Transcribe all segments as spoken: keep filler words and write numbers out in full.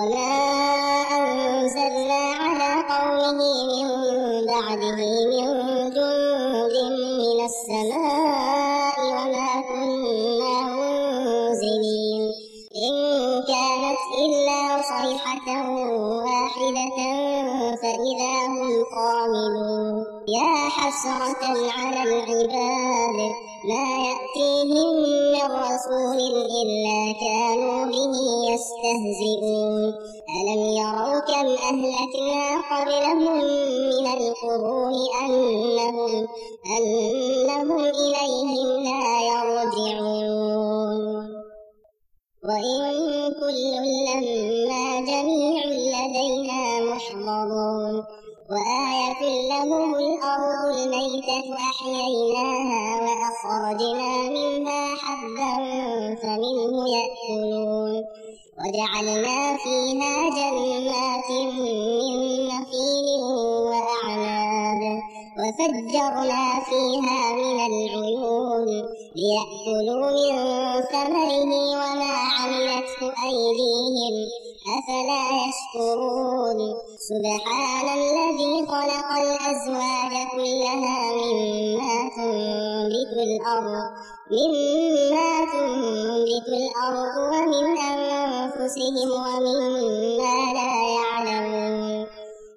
وما أنزلنا على قومه من بعده من جند من السماء وما كنا منزلين إن كانت إلا صيحة واحدة فإذا هم قاملون يا حسرة على العباد ما يأتيهم من رسول إلا كانوا به يستهزئون ألم يروا كم أهلكنا قبلهم من القرون أنهم, أنهم إليهم لا يرجعون وإن كل لما جميع لدينا محضرون وآية لهم الأرض الميتة أحييناها وأخرجنا منها حبا فمنه يأكلون وجعلنا فيها جنات من نخيل وأعناب وفجرنا فيها من العيون ليأكلوا من ثمره وما عملته أيديهم أفلا يشكرون سبحان الذي خلق الأزواج كلها مما تنبت الأرض مما تنبت الأرض ومن أنفسهم ومما لا يعلمون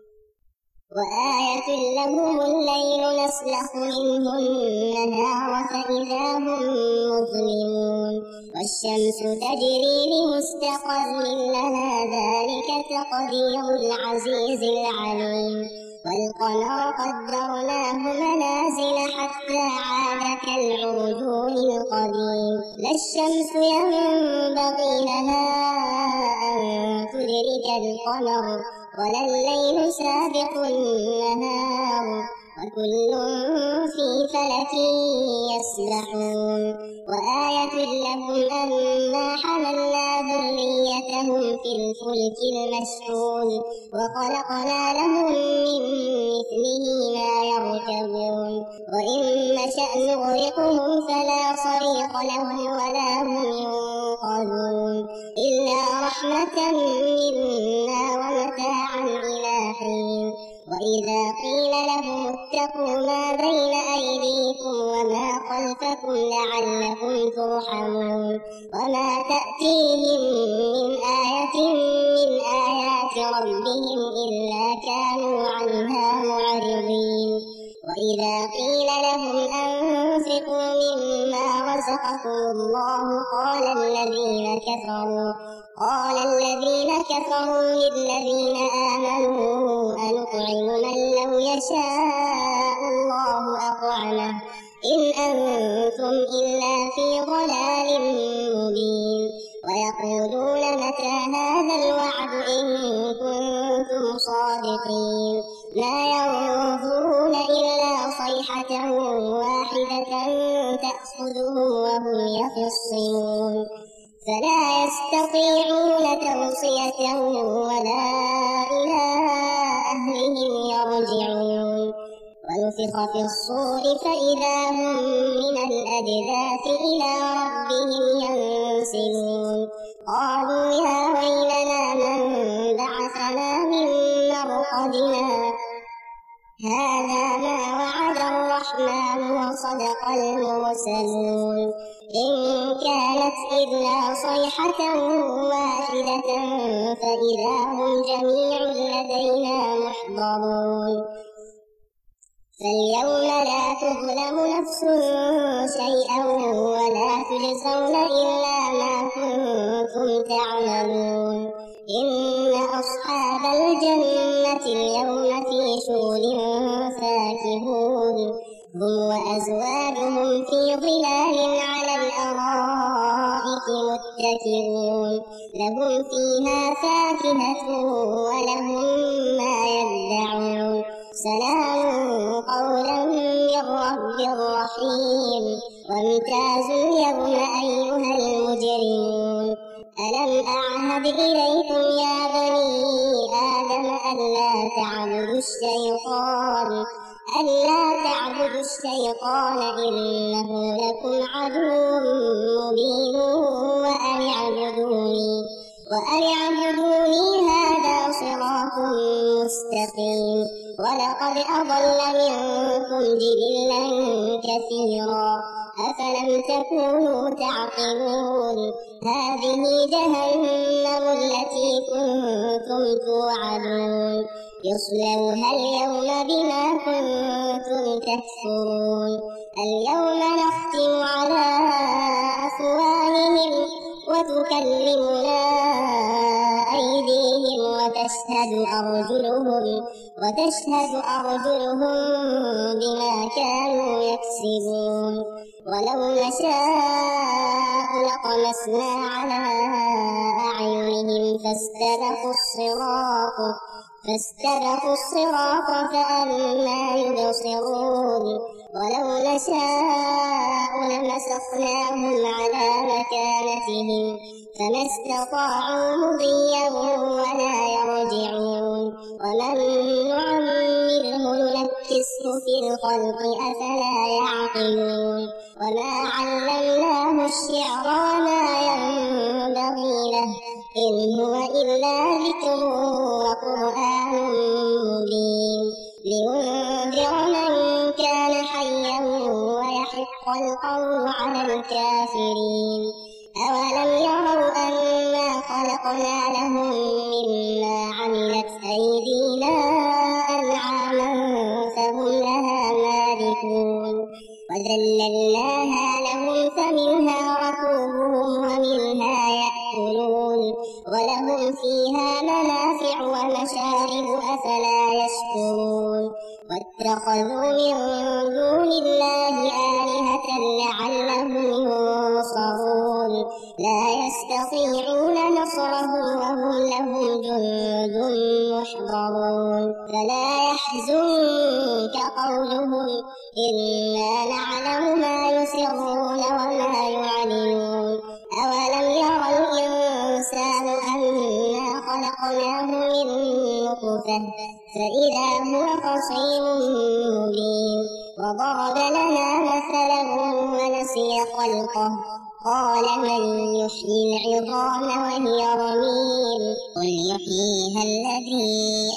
وآية لهم الليل نسلخ منه النهار فإذا هم مظلمون والشمس تجري لمستقر لها ذلك تقدير العزيز العليم والقمر قدرناه منازل حتى عاد كالعرجون القديم لا الشمس ينبغي لها أن تدرك القمر ولا الليل سابق النهار وكل في فلك يسبحون وآية لهم أنا حملنا ذريتهم في الفلك المشحون وخلقنا لهم من مثله ما يركبون وإن نشأ نغرقهم فلا صريخ لهم ولا هم ينقذون إلا رحمة منا ومتاعا إلى حين وإذا قيل لهم اتقوا ما بين أيديكم وما خلفكم لعلكم ترحمون وما تأتيهم من آية من آيات ربهم إلا كانوا عنها معرضين وإذا قيل لهم أنفقوا مما رزقكم الله قال الذين كفروا قال الذين كفروا للذين آمنوا أنطعم من لو يشاء الله أطعمه إن أنتم إلا في ضلال مبين ويقولون متى هذا الوعد إن كنتم صادقين ما ينظرون إلا صيحة واحدة تأخذهم وهم يخصمون فلا يستطيعون توصية ولا إلى أهلهم يرجعون ونفخ في الصور فإذا هم من الأجداث إلى ربهم ينسلون قالوا يا ويلنا من بعثنا من مرقدنا هذا ما وعد الرحمن وصدق المرسلون إن كانت إلا صيحة واحدة فإذا هم جميع لدينا محضرون فاليوم لا تظلم نفس شيئا ولا تجزون إلا ما كنتم تعملون إن أصحاب الجنة اليوم في شغل فاكهون هم وأزواجهم في ظلال على الأرائك متكئون لهم فيها فاكهة ولهم ما يدعون سلام قولا من رب رحيم وامتازوا اليوم أيها المجرمون ألم أعهد إليكم يا بني آدم ألا تعبدوا الشيطان ألا تعبدوا الشيطان إنه لكم عدو مبين وأن اعبدوني وأن اعبدوني مستقيم. ولقد أضل منكم جبلا كثيرا أفلم تكونوا تعقلون. هذه جهنم التي كنتم توعدون يصلوها اليوم بما كنتم تكفرون. اليوم نختم على أفواههم وتكلمنا أيديهم وتشهد أرجلهم وتشهد أرجلهم بما كانوا يكسبون. ولو نشاء لطمسنا على أعينهم فاستبقوا الصراط فاستبقوا الصراط فأنى يبصرون. ولو نشاء لمسخناهم على مكانتهم فما استطاعوا مضيا ولا يرجعون. ومن نعمره ننكسه في الخلق أفلا يعقلون. وما علمناه الشعر وما ينبغي له إن هو إلا ذكر وقرآن مبين لينذر من كان حيا ويحق القول على الكافرين. أولم يروا أنا خلقنا لهم مما عملت أيدينا أنعاما فهم لها مالكون. وذللناها لهم فمنها ركوبهم ومنها يأكلون ولهم فيها منافع ومشارب أفلا يشكرون. واتخذوا من دون الله آلهة لعلهم ينصرون لا يستطيعون نصرهم وهم لهم جند محضرون. فلا يحزنك قولهم إنا نعلم ما يسرون وما يعلنون. أولم يرى الإنسان أنا خلقناه من نطفة فإذا هو خصيم مبين. وضرب لنا مثلا ونسي خلقه قال من يحيي العظام وهي رميم قل يحييها الذي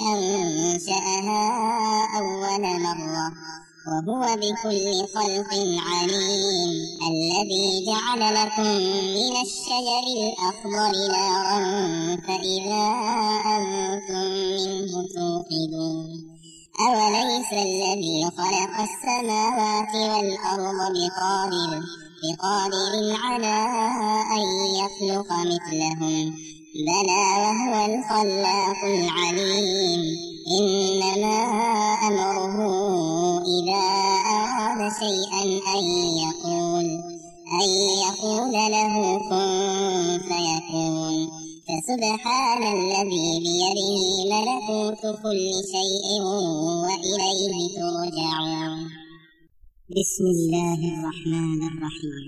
أنشأها أول مرة وهو بكل خلق عليم. الذي جعل لكم من الشجر الأخضر نارا فإذا أنتم منه توقدون. أوليس الذي خلق السماوات والأرض بقادر بقادر على أن يخلق مثلهم بلى وهو الخلاق العليم. إنما أمره إذا أراد شيئا أن يقول أن يقول له كن فيكون. فسبحان الذي بيده ملكوت كل شيء وإليه ترجعون. بسم الله الرحمن الرحيم.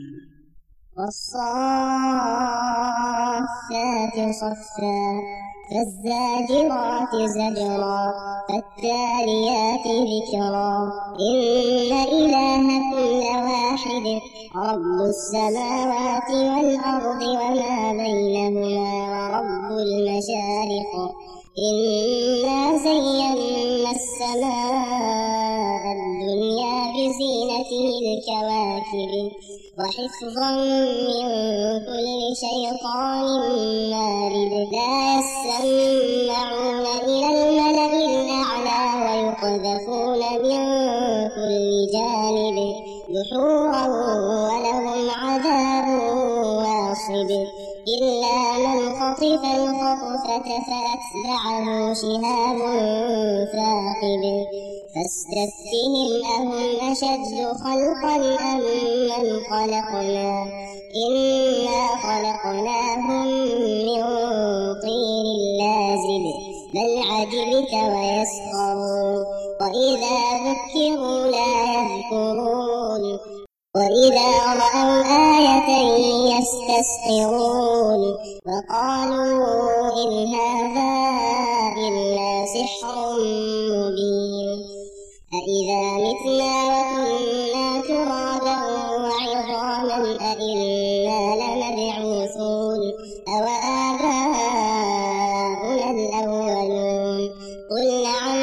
والصافات صفا فالزاجرات زجرا فالتاليات ذكرا إن إلهكم لواحد رب السماوات والأرض وما بينهما ورب المشارق. إنا زينا السماء الدنيا بزينة الكواكب وحفظا من كل شيطان مارد. لا يسمعون إلى الملأ الأعلى ويقذفون من كل جانب دحورا ولهم عذاب واصب. إلا من خطف الخطفة فأتبعه شهاب ثاقب. فاستفتهم أهم أشد خلقا أم من خلقنا إنا خلقناهم من طين لازب بل عجبت ويسخرون. وإذا ذكروا لا يذكرون وإذا رأوا آية يستسخرون وقالوا إن هذا إلا سحر مبين. أإذا متنا وكنا ترابا وعظاما أإنا لمبعوثون أوآباؤنا الأولون قل نعم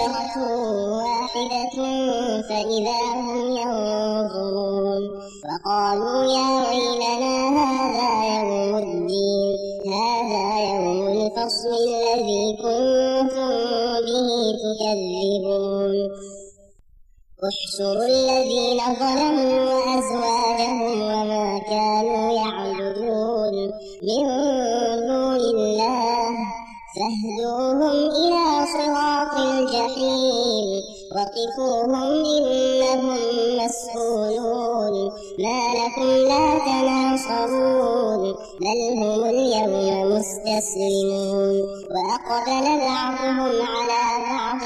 شجرة واحدة فإذا هم ينظرون وقالوا يا ويلنا هذا يوم الدين هذا يوم الفصل الذي كنتم به تكذبون احشروا الذين ظلموا وأزواجهم وما كانوا يعبدون من دون الله فاهدوهم إلى صراط الجحيم وقفوهم إنهم مسؤولون ما لكم لا تناصرون بل هم اليوم مستسلمون وأقبل بعضهم على بعض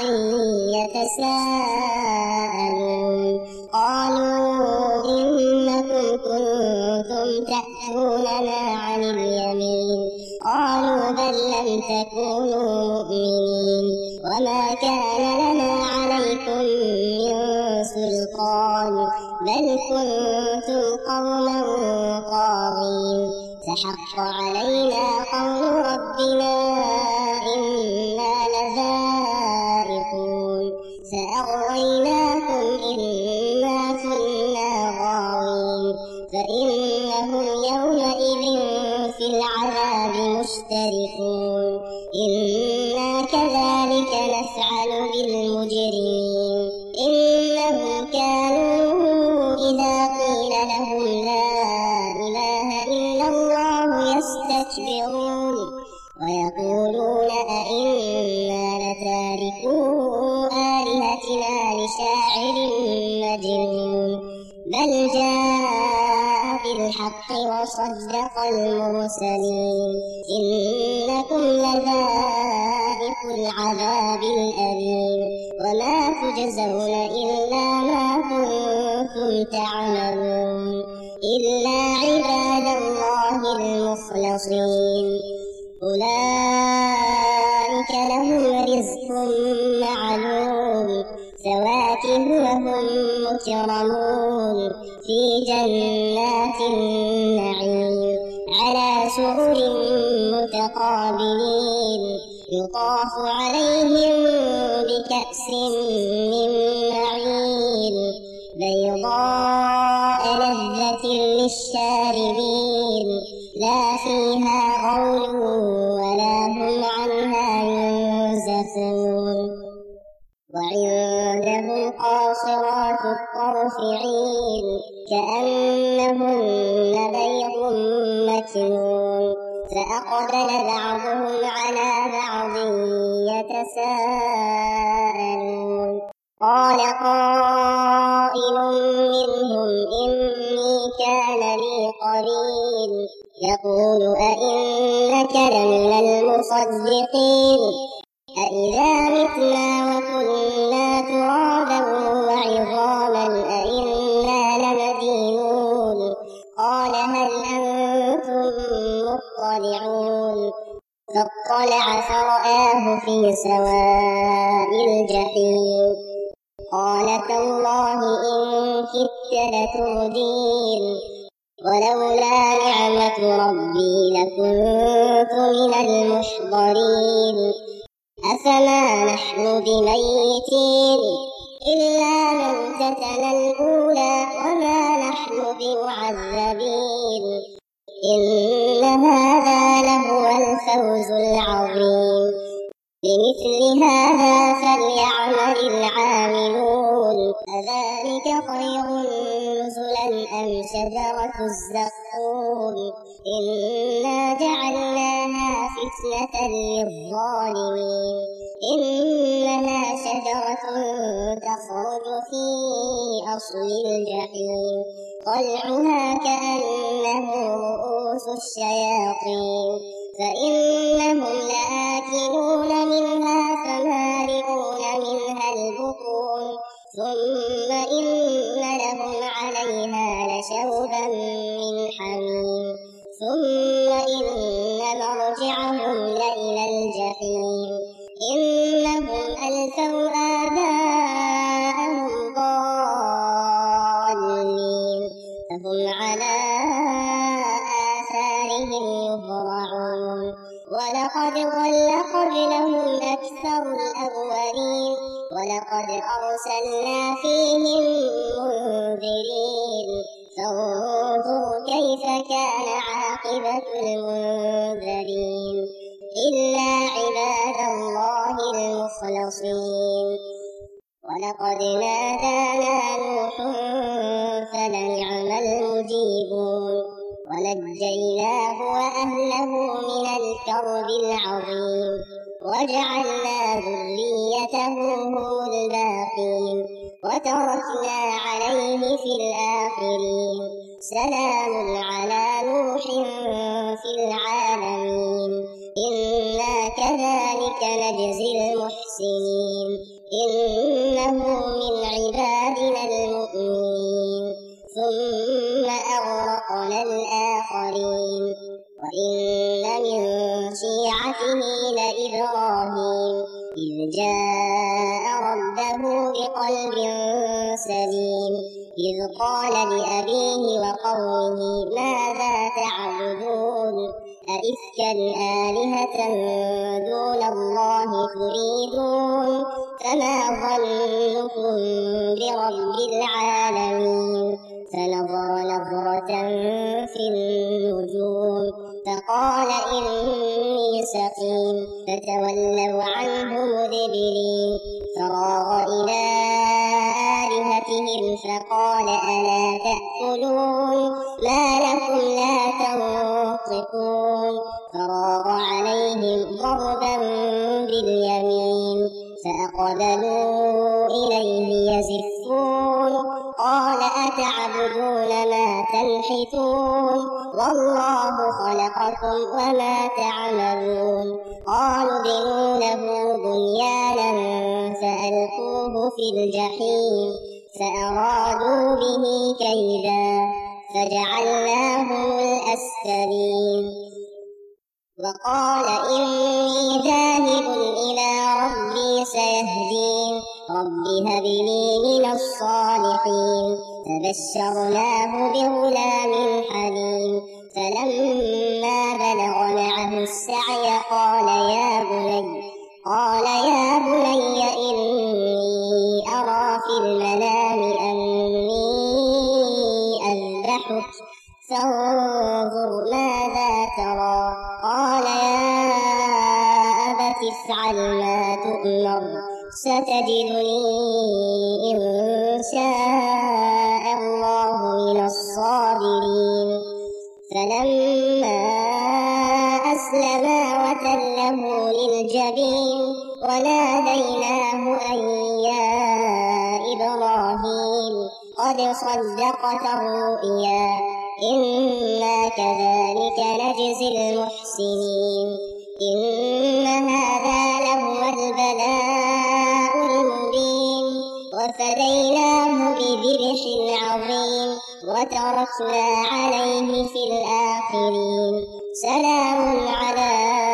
يتساءلون قالوا إنكم كنتم تأتوننا عن اليمين قالوا بل لم تكونوا مؤمنين وما كان لنا عليكم من سلطان بل كنتم قوما طاغين فحق علينا قول ربنا إنا لذائقون فأغويناكم إنا كنا غاوين فإنهم يومئذ في العذاب مشتركون إنا كذلك نفعل بالمجرمين إنهم كانوا إذا قيل لهم لا إله إلا الله يستكبرون ويقولون أئنا لتاركو آلهتنا لشاعر مجنون بل جاء بالحق وصدق المرسلين إنكم لذائق العذاب الأليم وما تجزون إلا ما كنتم تعملون إلا عباد الله المخلصين أولئك لهم رزق معلوم فواكه وهم مكرمون في جنات النعيم على سرر متقابلين يطاف عليهم بكأس من معين بيضاء لذة للشاربين لا فيها غول ولا هم عنها ينزفون وعندهم قاصرات الطرف عين كأنهن بيض مكنون فأقبل بعضهم على بعض يتساءلون قال قائل منهم إني كان لي قرين يقول أئنك لمن المصدقين أإذا متنا وكنا ترابا وعظاما أئنا لمدينون قال هل أنتم مطلعون فاطلع فرآه في سواء الجحيم قال تالله إن كدت لتردين ولولا نعمة ربي لكنت من المحضرين أفما نحن بميتين إلا موتتنا الأولى وما نحن بمعذبين إن هذا لهو الفوز العظيم لمثل هذا فليعمل العاملون أذلك خير نزلا أم شجرة الزقوم إنا جعلناها فتنة للظالمين إنها شجرة تخرج في أصل الجحيم طلعها كأنه رؤوس الشياطين فإنهم لآكلون منها فمالئون منها البطون ثم إن لهم عليها لشوبا من حميم ثم إن مرجعهم لإلى الجحيم إنهم ألفوا آباءهم ضالين فهم على آثارهم يهرعون ولقد ضل قبلهم أكثر الأولين ولقد أرسلنا فيهم منذرين فانظر كيف كان عاقبة المنذرين إلا عباد الله المخلصين ولقد نادانا نوح فلنعم المجيبون ونجيناه وأهله من الكرب العظيم وجعلنا ذريته هم الباقين وتركنا عليه في الآخرين سلام على نوح في العالمين إنا كذلك نجزي المحسنين إنه من عبادنا المؤمنين ثم أغرقنا الآخرين وإن من شيعته لإبراهيم إذ جاء ربه بقلب سليم إذ قال لأبيه وقومه ماذا تعبدون أئفكا آلهة دون الله تريدون فما ظنكم برب العالمين فنظر نظرة في النجوم فقال إني سقيم فتولوا عنه مدبرين فراغ إلى آلهتهم فقال ألا تأكلون ما لكم لا تنطقون فراغ عليهم ضربا باليمين فأقبلوا إليه يزفون قال أتعبدون ما تنحتون والله خلقكم وما تعملون قالوا ابنوا له بنيانا فألقوه في الجحيم فأرادوا به كيدا فجعلناهم الأسفلين وقال إني ذاهب إلى ربي سيهدين رب هب لي من الصالحين فبشرناه بغلام حليم فلما بلغ معه السعي قال يا بني قال يا بني إني أرى في المنام أني أذبحك فانظر ماذا ترى قال يا أبت افعل ما تؤمر ستجدني إن شاء الله من الصابرين فلما أسلما وتله للجبين وناديناه أن يا إبراهيم قد صدقت الرؤيا إنا كذلك نجزي المحسنين إن هذا لهو البلاء المبين وفديناه بذبح عظيم وتركنا عليه في الآخرين سلام على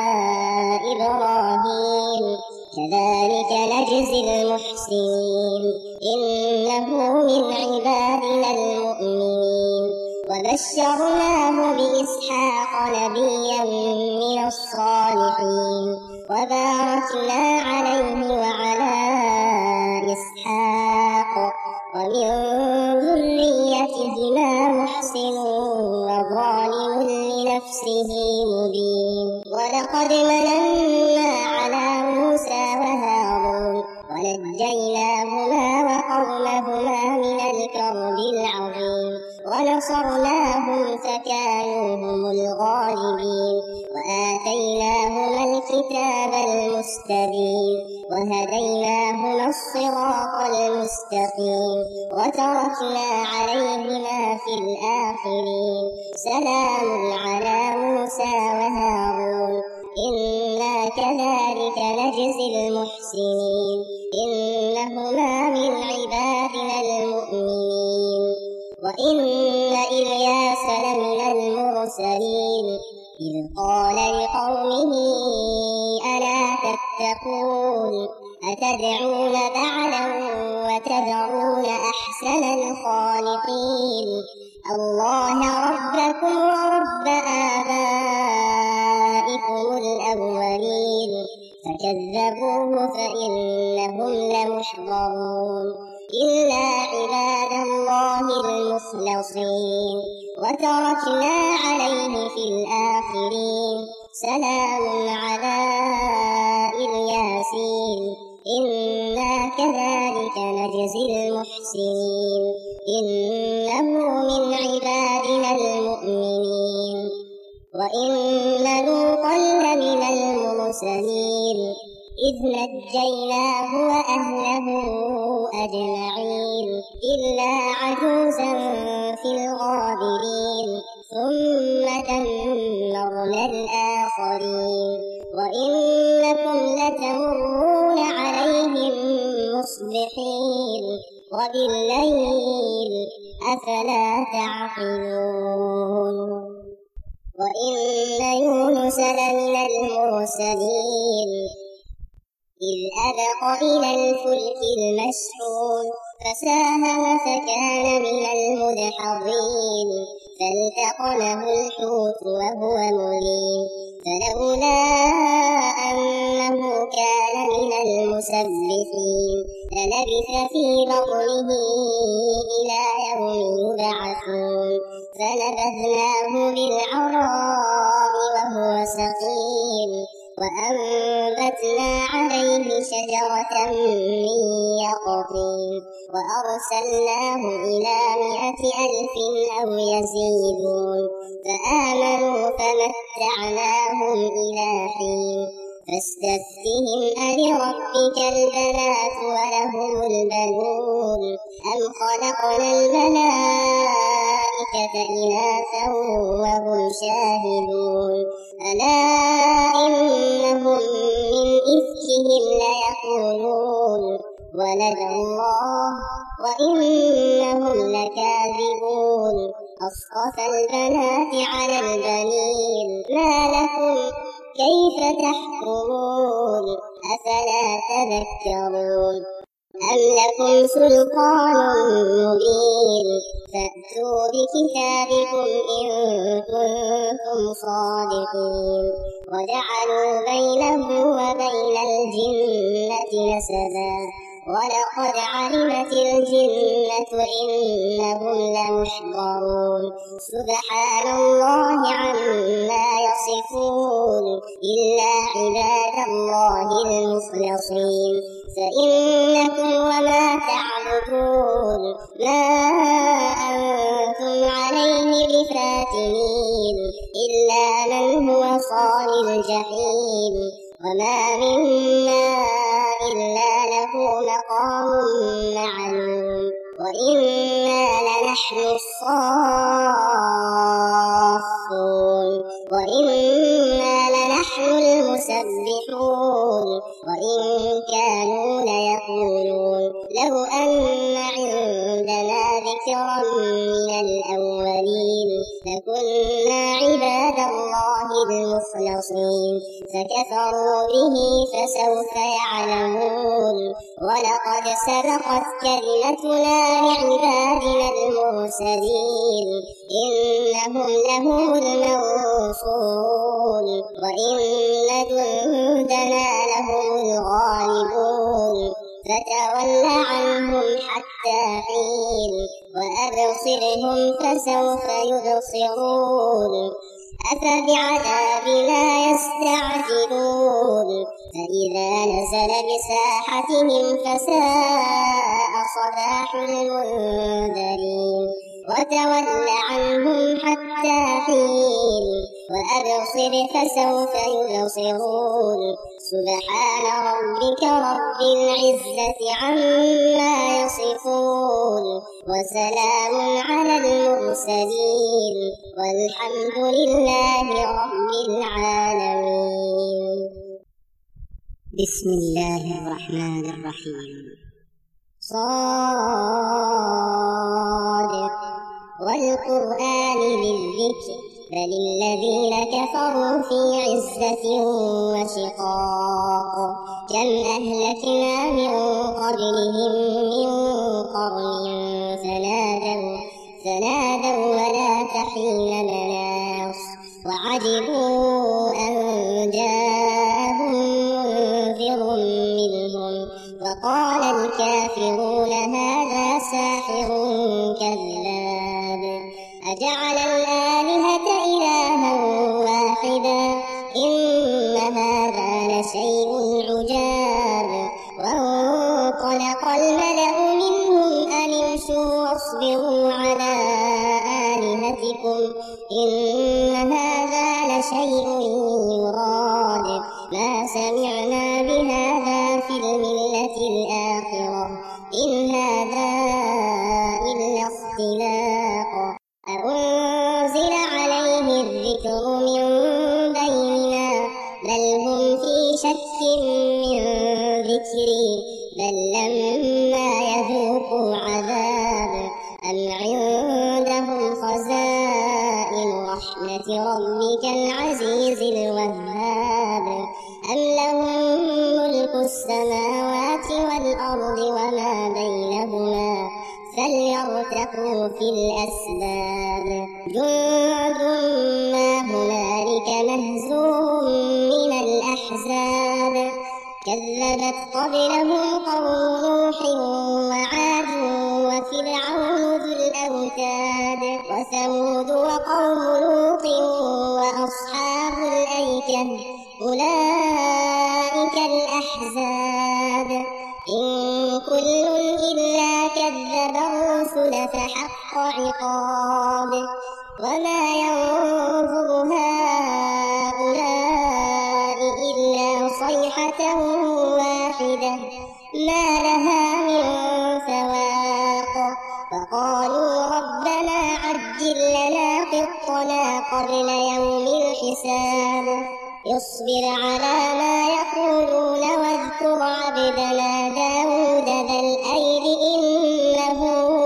إبراهيم كذلك نجزي المحسنين إنه من عبادنا المؤمنين وبشرناه بإسحاق نبيا من الصالحين وباركنا عليه وعلى إسحاق ومن ذريتهما محسن وظالم لنفسه مبين ولقد مننا على موسى وهارون ونجيناهما وقومهما من الكرب العظيم ونصرناهم فكانوا هم الغالبين وآتيناهما الكتاب المستبين وهديناهما الصراط المستقيم وتركنا عليهما في الآخرين سلام على موسى وهارون إنا كذلك نجزي المحسنين إنهما من عبادنا المؤمنين وإن إلياس لمن المرسلين إذ قال لقومه ألا تتقون أتدعون بعلا وتذرون أحسن الخالقين الله ربكم ورب آبائكم الأولين كذبوه فإنهم لمحضرون إلا عباد الله المخلصين وتركنا عليه في الآخرين سلام على الياسين إنا كذلك نجزي المحسنين إنه من عبادنا المؤمنين وإن لوطا لمن المرسلين إذ نجيناه وأهله أجمعين إلا عجوزا في الغابرين ثم دمرنا الآخرين وإنكم لتمرون عليهم مصبحين وبالليل أفلا تعقلون وإن يونس لمن المرسلين إذ أبق إلى الفلك المشحون فساهم فكان من المدحضين فالتقمه الحوت وهو مليم فلولا أنه كان من المسبحين للبث في بطنه إلى يوم يبعثون فنبذناه بالعراء وهو سقيم وأنبتنا عليه شجرة من يقطين وأرسلناه إلى مائة ألف أو يزيدون فآمنوا فمتعناهم إلى حين فاستفتهم ألربك البنات ولهم البنون أم خلقنا الملائكة إناثا وهم شاهدون ألا إنهم من إفكهم ليقولون ولد الله وإنهم لكاذبون أصطفى البنات على البنين ما لكم كيف تحكمون أفلا تذكرون أم لكم سلطان مبين فأتوا بكتابكم إن كنتم صادقين وجعلوا بينه وبين الجنة نسبا ولقد علمت الجنة إنهم لمحضرون سبحان الله عما يصفون إلا عباد الله المخلصين فإنكم وما تعبدون ما أنتم عليه بفاتنين إلا من هو صال الجحيم وما منا إلا له مقام معلوم وإنا لنحن الصافون وإنا لنحن المسبحون وإن كانوا ليقولون لو أن عندنا ذكرا من الأولين لكنا عباد الله المخلصين فكفروا به فسوف يعلمون ولقد سبقت كلمتنا لعبادنا المرسلين إنهم لهم المنصورون وإن جندنا لهم الغالبون فتول عنهم حتى حين وأبصرهم فسوف يبصرون أفبعذابنا يستعجلون فإذا نزل بساحتهم فساء صباح المنذرين وتول عنهم حتى حين وأبصر فسوف يبصرون سبحان ربك رب العزة عما يصفون وسلام على المرسلين والحمد لله رب العالمين. بسم الله الرحمن الرحيم. صاد والقرآن للذكر بل الذين كفروا في عزة وشقاق كم أهلكنا من قبلهم من قرن فنادوا فنادوا ولا تحين مناص وعجبوا أن جاءهم منذر وقال الكافرون هذا ساحر كذاب أجعل الآلهة إلها واحدا إن هذا لشيء عجاب وانطلق الملأ منهم أن امشوا واصبروا على آلهتكم إن هذا لشيء يراد ما سمعنا بهذا في الملة الآخرة إن هذا إلا اختلاق أأنزل عليه الذكر من بيننا بل هم في شك من ذكري بل لما يذوقوا عذاب أم عندهم خزائن رحمة ربك العزيز الوهاب أم لهم ملك السماوات والأرض وما بينهما فليرتقوا في الأسباب جند ما هنالك مهزوم من الأحزاب كذبت قبلهم قوم نوح وعاد وفرعون ذو الأوتاد وثمود وقوم لوط وأصحاب الأيكة أولئك الأحزاب إن كل إلا كذب الرسل فحق عقاب وما ينظر هؤلاء إلا صيحة واحدة ما لها من فواق فقالوا ربنا عجل لنا قطنا قبل يوم الحساب اصبر على ما يقولون واذكر عبدنا داود ذا الأيد إنه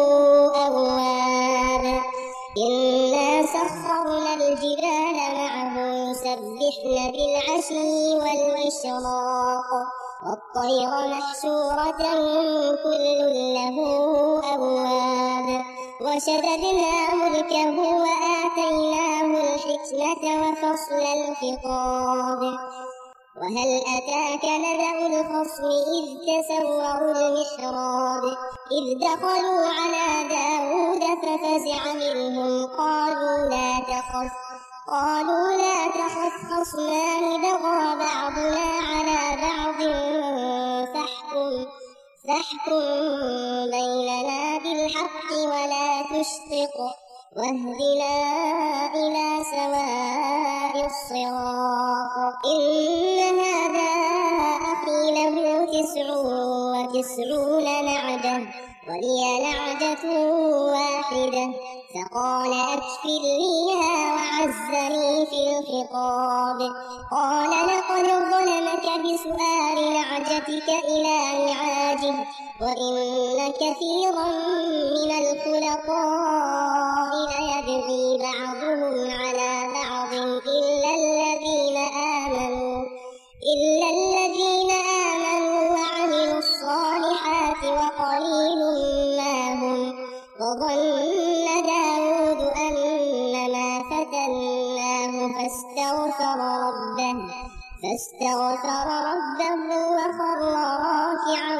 أواب إنا سخرنا الجبال معه يسبحن بالعشي والإشراق والطير محشورة كل له أواب وشددنا ملكه وآتيناه الحكمة وفصل الخطاب وهل أتاك نبأ الخصم إذ تسوروا المحراب إذ دخلوا على داود ففزع منهم قالوا لا تخف قالوا لا تخف خصمان بغى بعضنا على بعض فاحكم فاحكم بيننا بالحق ولا تشطط واهدنا إلى سواء الصراط إن هذا أخي له تسع وتسعون نعجة ولي نعجة واحدة فقال أكفلنيها وعزني في الخطاب قال لقد ظلمك بسؤال نعجتك إلى نعاجه وإن كثيرا من الخلطاء ليبغي بعضهم على بعض إلا الذين آمنوا إلا الذين آمنوا وعملوا الصالحات وقليل ما هم وظن داود أنما فتناه فاستغفر ربه فاستغفر ربه وخر راكعا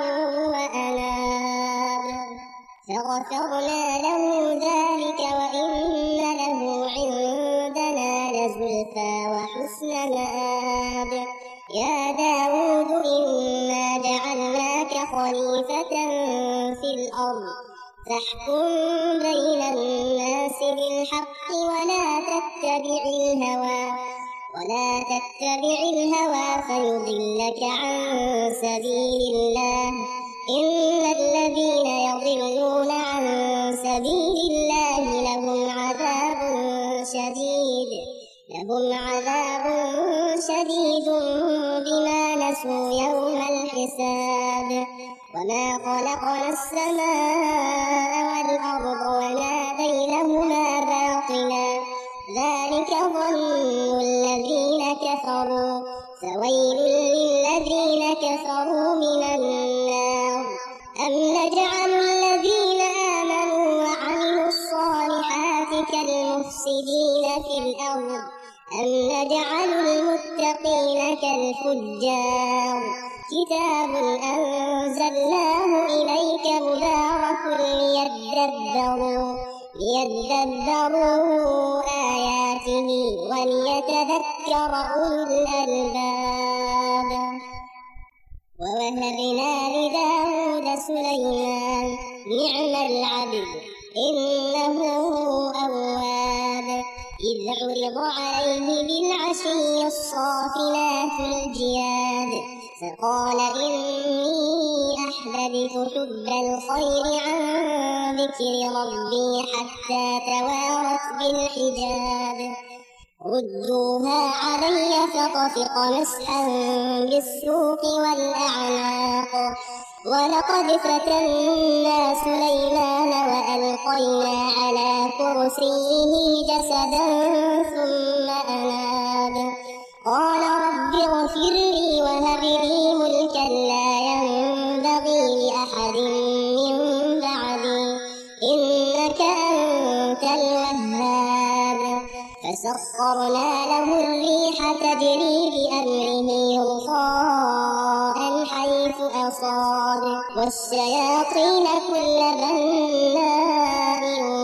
وأناب فغفرنا له ذلك وإن له عندنا لزلفى وحسن مآب يا داود إنا جعلناك خليفة في الأرض فاحكم بين الناس بالحق ولا تتبع الهوى ولا تتبع الهوى فيضلك عن سبيل الله إن الذين يضلون عن سبيل الله لهم عذاب شديد لهم عذاب شديد بما نسوا يوم الحساب وما خلقنا السماء والأرض وما بينهما باطلا ذلك ظن الذين كفروا فويل للذين كفروا من النار أم نجعل الذين آمنوا وعملوا الصالحات كالمفسدين في الأرض أم نجعل المتقين كالفجار كتاب أنزلناه إليك مبارك ليدبروا ليدبروا آياته وليتذكر أولو الألباب. ووهبنا لداود سليمان نعم العبد إنه أواب إذ عرض عليه بالعشي الصافنات الجياد فقال إني أحببت حب الخير عن ذكر ربي حتى توارت بالحجاب. ردوها علي فطفق مسحا بالسوق والأعناق ولقد فتنا سليمان وألقينا على كرسيه جسدا ثم أناب قال رب اغفر لي وهب لي ملكا لا ينبغي لأحد من بعدي إنك أنت الوهاب. فسخرنا له الريح تجري بأمره رخاء حيث أصاب والشياطين كل بناء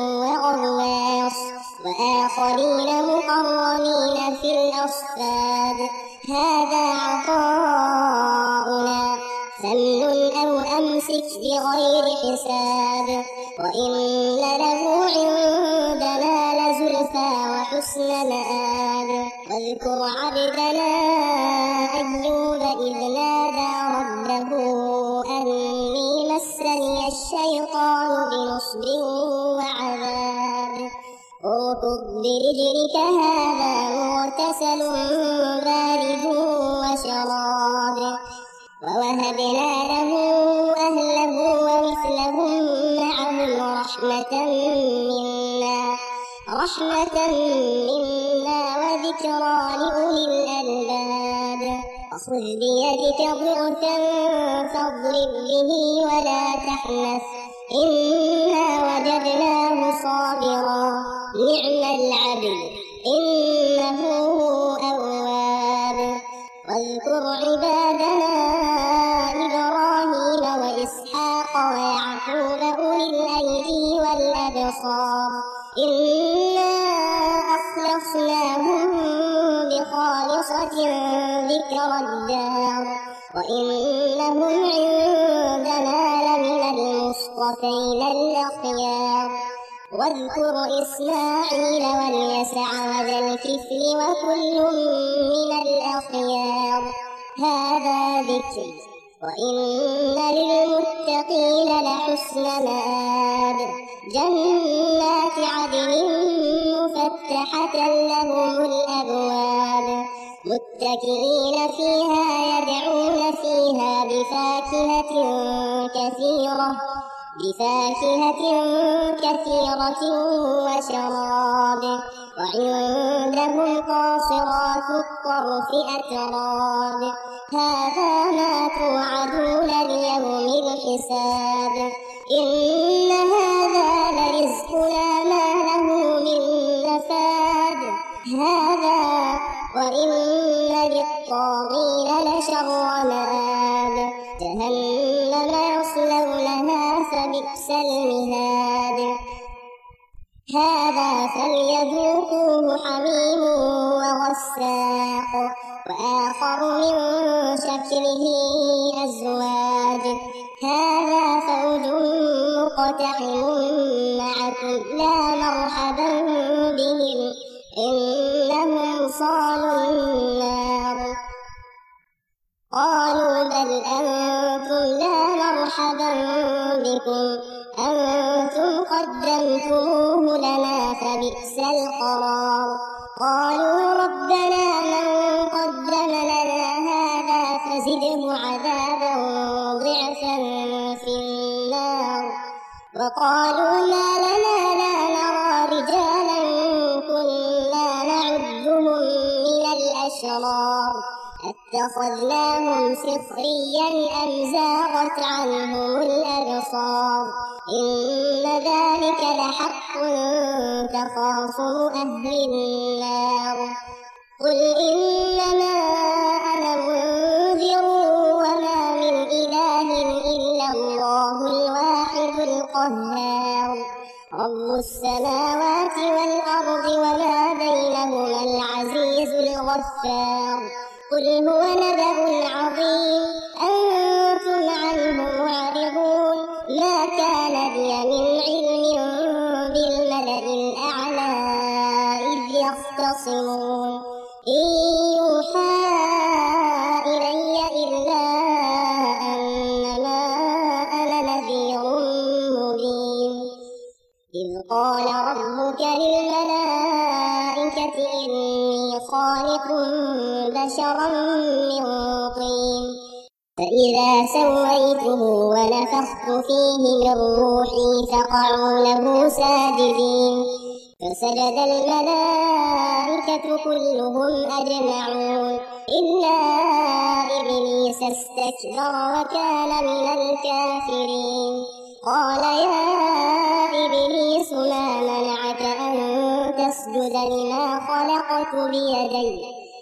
وغواص وآخرين مقرنين في الأصفاد. هذا عطاؤنا فامنن أو أمسك بغير حساب وإن له عندنا لزلفى وحسن مآب. واذكر عبدنا أيوب إذ نادى ربه أني مسني الشيطان بنصب وعذاب اركض برجلك هذا مغتسل بارد وشراب. ووهبنا له أهله ومثلهم معهم رحمة منا رحمة منا وذكرى لأولي الألباب. خذ بيدك ضغثا فاضرب به ولا تحنث إنا وجدناه صابرا نعم العبد إنه أواب. واذكر عبادنا إبراهيم وإسحاق ويعقوب أولي الأيدي والأبصار إنا أخلصناهم بخالصة ذكر الدار وإنهم عندنا لمن المصطفين الأخيار. واذكر إسماعيل واليسع وذا الكفل وكل من الأخيار. هذا ذكر وإن للمتقين لحسن مآب. جنات عدن مفتحة لهم الأبواب متكئين فيها يدعون فيها بفاكهة كثيرة بفاكهة كثيرة وشراب. وعندهم قاصرات الطرف أتراب. هذا ما توعدون ليوم الحساب إن هذا لرزقنا ما له من نفاد. هذا وإن للطاغين لشر مآب. جهنم يصلونها فبئس المهاد. هذا فليذوقوه حميم وغساق وآخر من شكله أزواج. هذا فوج مقتحم معكم لا مرحبا بهم إنهم صالوا النار. قالوا بل أنتم لا مرحبا بكم أنتم قدمتموه لنا فبئس القرار. قالوا ربنا من قدم لنا هذا فزده عذابا ضعفا في النار. وقالوا ما لنا لا نرى رجالا كنا نعدهم من الأشرار اتخذناهم سخريا أم زاغت عنهم الأبصار. إن ذلك لحق تخاصم أهل النار. قل إنما أنا منذر وما العزيز الغفار قل هو نبأ عظيم أنتم عنه معرضون ما كان لي من علم بالملأ الأعلى إذ يختصمون إن يوحى إلي إلا أنما أنا نذير مبين إذ قال ربك للملائكة إني خالق بشرا من طين فإذا سويته ونفخت فيه من روحي فقعوا له ساجدين فسجد الملائكة كلهم أجمعون إلا إبليس استكبر وكان من الكافرين قال يا إبليس ما منعك أن تسجد لما خلقت بيدي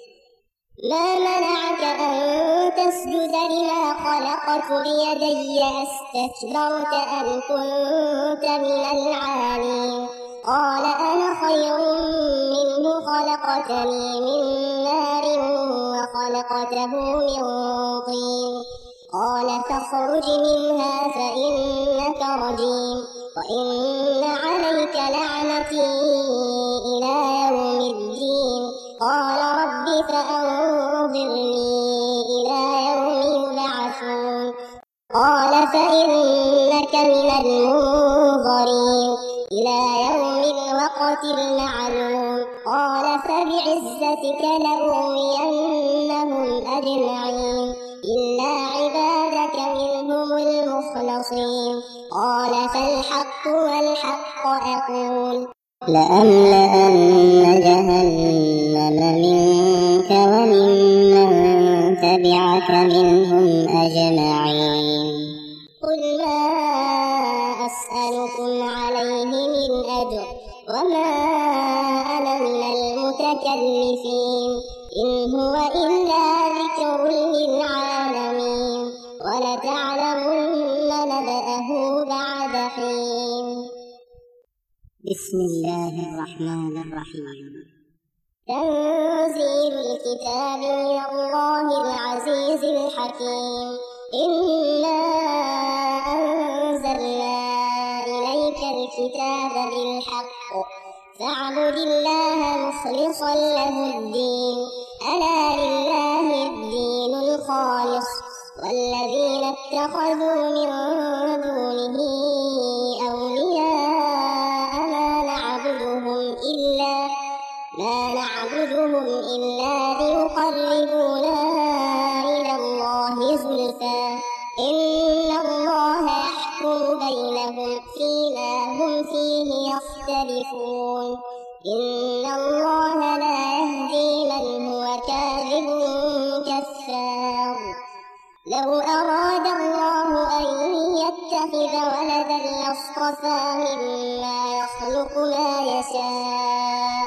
ما منعك أن تسجد لما خلقت بيدي أستكبرت أم كنت من العالين قال أنا خير منه خلقتني من نار وخلقته من طين قال فاخرج منها فإنك رجيم وإن عليك لعنتي إلى يوم الدين قال رب فأنظرني إلى يوم يبعثون قال فإنك من المنظرين إلى يوم الوقت المعلوم قال فبعزتك لأغوينهم أجمعين إلا عبادك منهم المخلصين قال فالحق والحق أقول لأملأن جهنم منك وممن تبعك منهم أجمعين قل ما أسألكم عليه من أجر وما أنا من المتكلفين إن هو إلا ذكر للعالمين ولتعلمن نبأه بعد حين بسم الله الرحمن الرحيم تنزيل الكتاب من الله العزيز الحكيم إنا أنزلنا إليك الكتاب بالحق فاعبد الله مخلصا له الدين ألا لله الدين الخالص والذين اتخذوا من دونه أولياء ما نعبدهم إلا ما نعبدهم إلا ليقربونا إلى الله زلفى إن الله يحكم بينهم فيما هم فيه يختلفون إن الله لا يهدي من هو كاذب كفار لو أراد الله أن يتخذ ولدا لاصطفى مما يخلق ما يشاء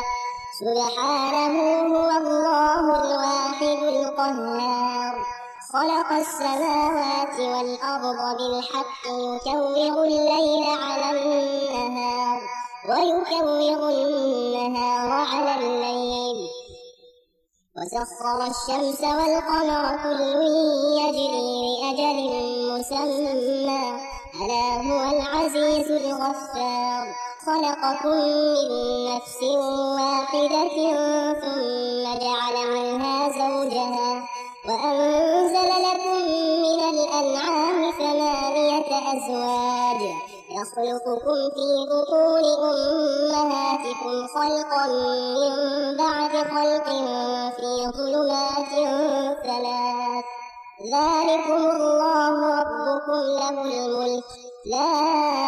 سبحانه هو الله الواحد القهار خلق السماوات والأرض بالحق يكور الليل على النهار ويكور النهار على الليل وسخر الشمس والقمر كل يجري لأجل مسمى ألا هو العزيز الغفار خلقكم من نفس واحدة ثم جعل منها زوجها وأنزل لكم من الأنعام ثمانية أزواج يخلقكم في بطون أمهاتكم خلقا من بعد خلق في ظلمات ثلاث ذلكم الله ربكم له الملك لا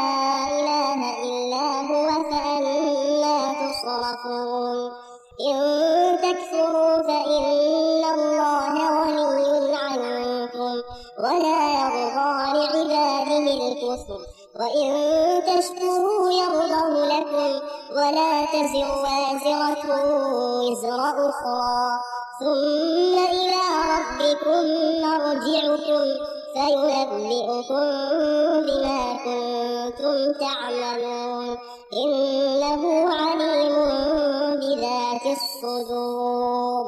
إله إلا هو فأنى تصرفون إن تكفروا فإن الله غني عنكم ولا يرضى لعباده الكفر وإن تشكروا يرضه لكم ولا تزر وازرة وزر أخرى ثم إلى ربكم مرجعكم فينبئكم بما كنتم تعملون إنه عليم بذات ذات الصدور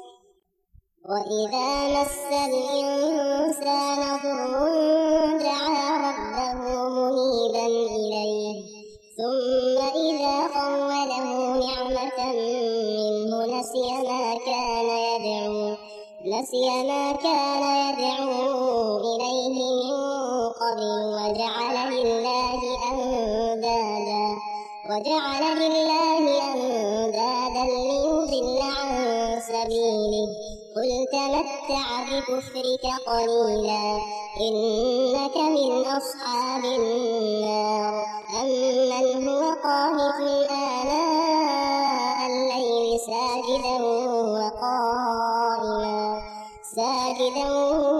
وإذا مس الإنسان ضر دعا ربه منيبا إليه ثم إذا خوله نعمة منه نسي ما كان يدعو نسي ما كان يدعو إليه من قبل وجعل لله أندادا وجعل لله أندادا ليضل عن سبيله قل تمتع بكفرك قليلا إنك من أصحاب النار أمن هو قانت آناء الليل ساجدا وقائما ساجدا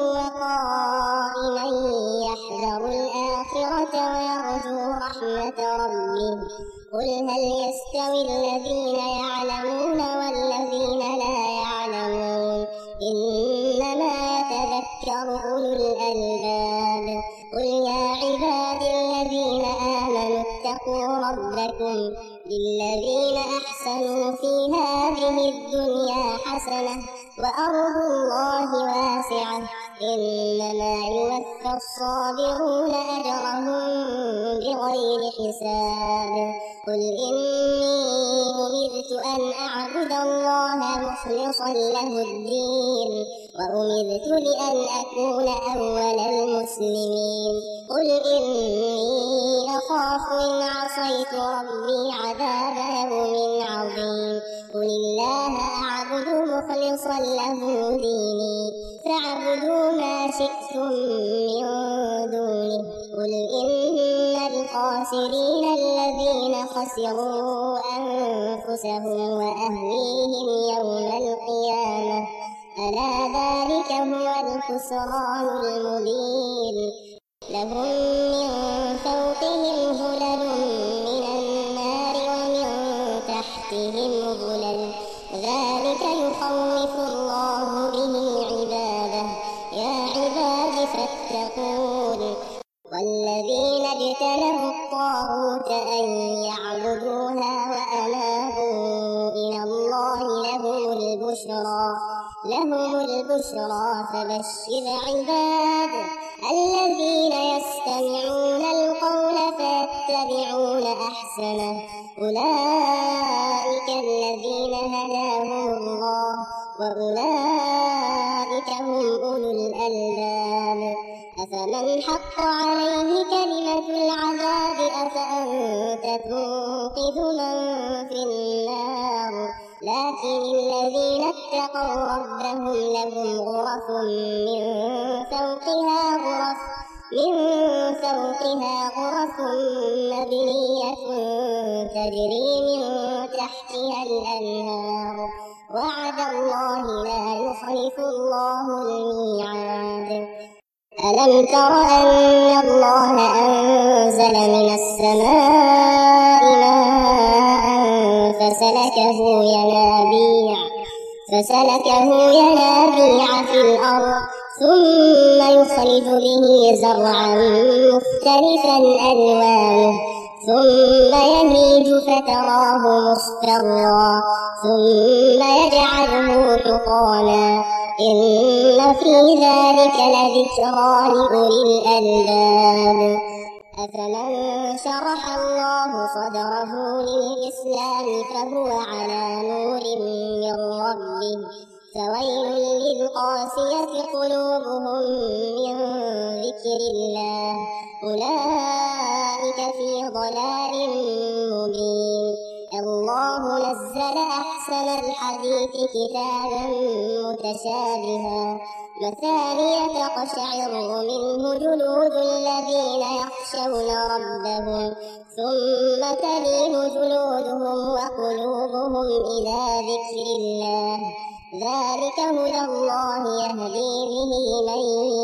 وقائما يحذر الآخرة ويرجو رحمة ربه قل هل يستوي الذين يعلمون والذين لا يعلمون إنما يتذكر أولو الألباب قل يا عبادي الذين آمنوا اتقوا ربكم للذين أحسنوا في هذه الدنيا حسنة وأرض الله واسعة إنما يوفى الصابرون أجرهم بغير حساب قل إني أمرت أن أعبد الله مخلصا له الدين وأمرت لأن أكون أول المسلمين قل إني أخاف إن عصيت ربي عذاب يوم عظيم قل الله أعبد مخلصا له ديني فاعبدوا ما شئتم من دونه قل إن الخاسرين الذين خسروا أنفسهم وأهليهم يوم القيامة ألا ذلك هو الخسران المبين لهم من فوقهم ظلل من النار ومن تحتهم ظلل ذلك يخوف الله به عباده يا عباد فاتقون والذين اجتنبوا الطاغوت أن يعبدوها وأنابوا إلى الله لهم البشرى لهم البشرى فبشر عباد الذين يستمعون القول فيتبعون أحسنه أولئك الذين هداهم الله وأولئك هم أولو الألباب أفمن حق عليه كلمة العذاب أفأنت تنقذ من في النار لكن الذين اتقوا ربهم لهم غرف من فوقها غرف من فوقها غرف مبنية تجري من تحتها الأنهار وعد الله لا يخلف الله الميعاد ألم تر أن الله أنزل من السماء ماء فسلكه ينابيع فسلكه ينابيع في الأرض ثم يخرج به زرعا مختلفا ألوانه ثم يهيج فتراه مصفرا ثم يجعله حطاما إن في ذلك لذكرى لأولي الألباب أفمن شرح الله صدره للإسلام فهو على نور من ربه فويل للقاسية قلوبهم من ذكر الله أولئك في ضلال مبين الله نزل أحسن الحديث كتابا متشابها مثانية تقشعر منه جلود الذين يخشون ربهم ثم تلين جلودهم وقلوبهم إلى ذكر الله ذلك هدى الله يهدي به من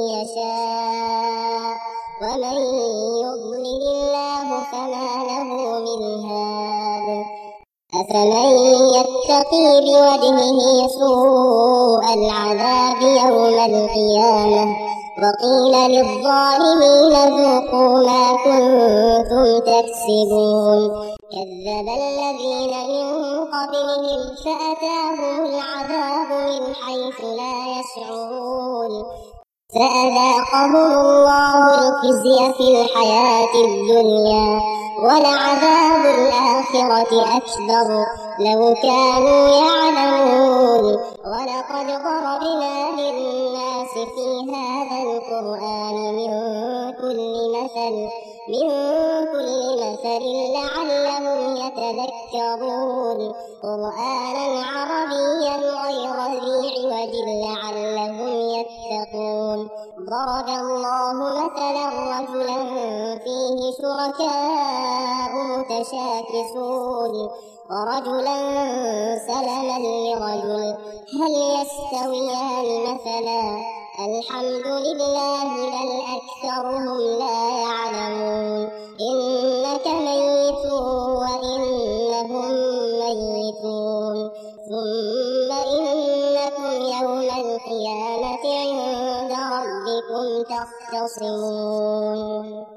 يشاء ومن يضلل الله فما له من هاد أفمن يتقي بوجهه سوء العذاب يوم القيامة وقيل للظالمين ذوقوا ما كنتم تكسبون كذب الذين من قبلهم فأتاهم العذاب من حيث لا يشعرون فأذاقهم الله الخزي في الحياة الدنيا ولعذاب الآخرة أكبر لو كانوا يعلمون ولقد ضربنا للناس في هذا القرآن من كل مثل من كل مثل لعلهم يتذكرون قرآنا عربيا غير ذي عوج لعلهم يتقون ضرب الله مثلا رجلا فيه شركاء متشاكسون ورجلا سلما لرجل هل يستويان مثلا الحمد لله بل أكثرهم لا يعلمون إنك ميت وإنهم ميتون ثم إنكم يوم القيامة عند ربكم تختصمون.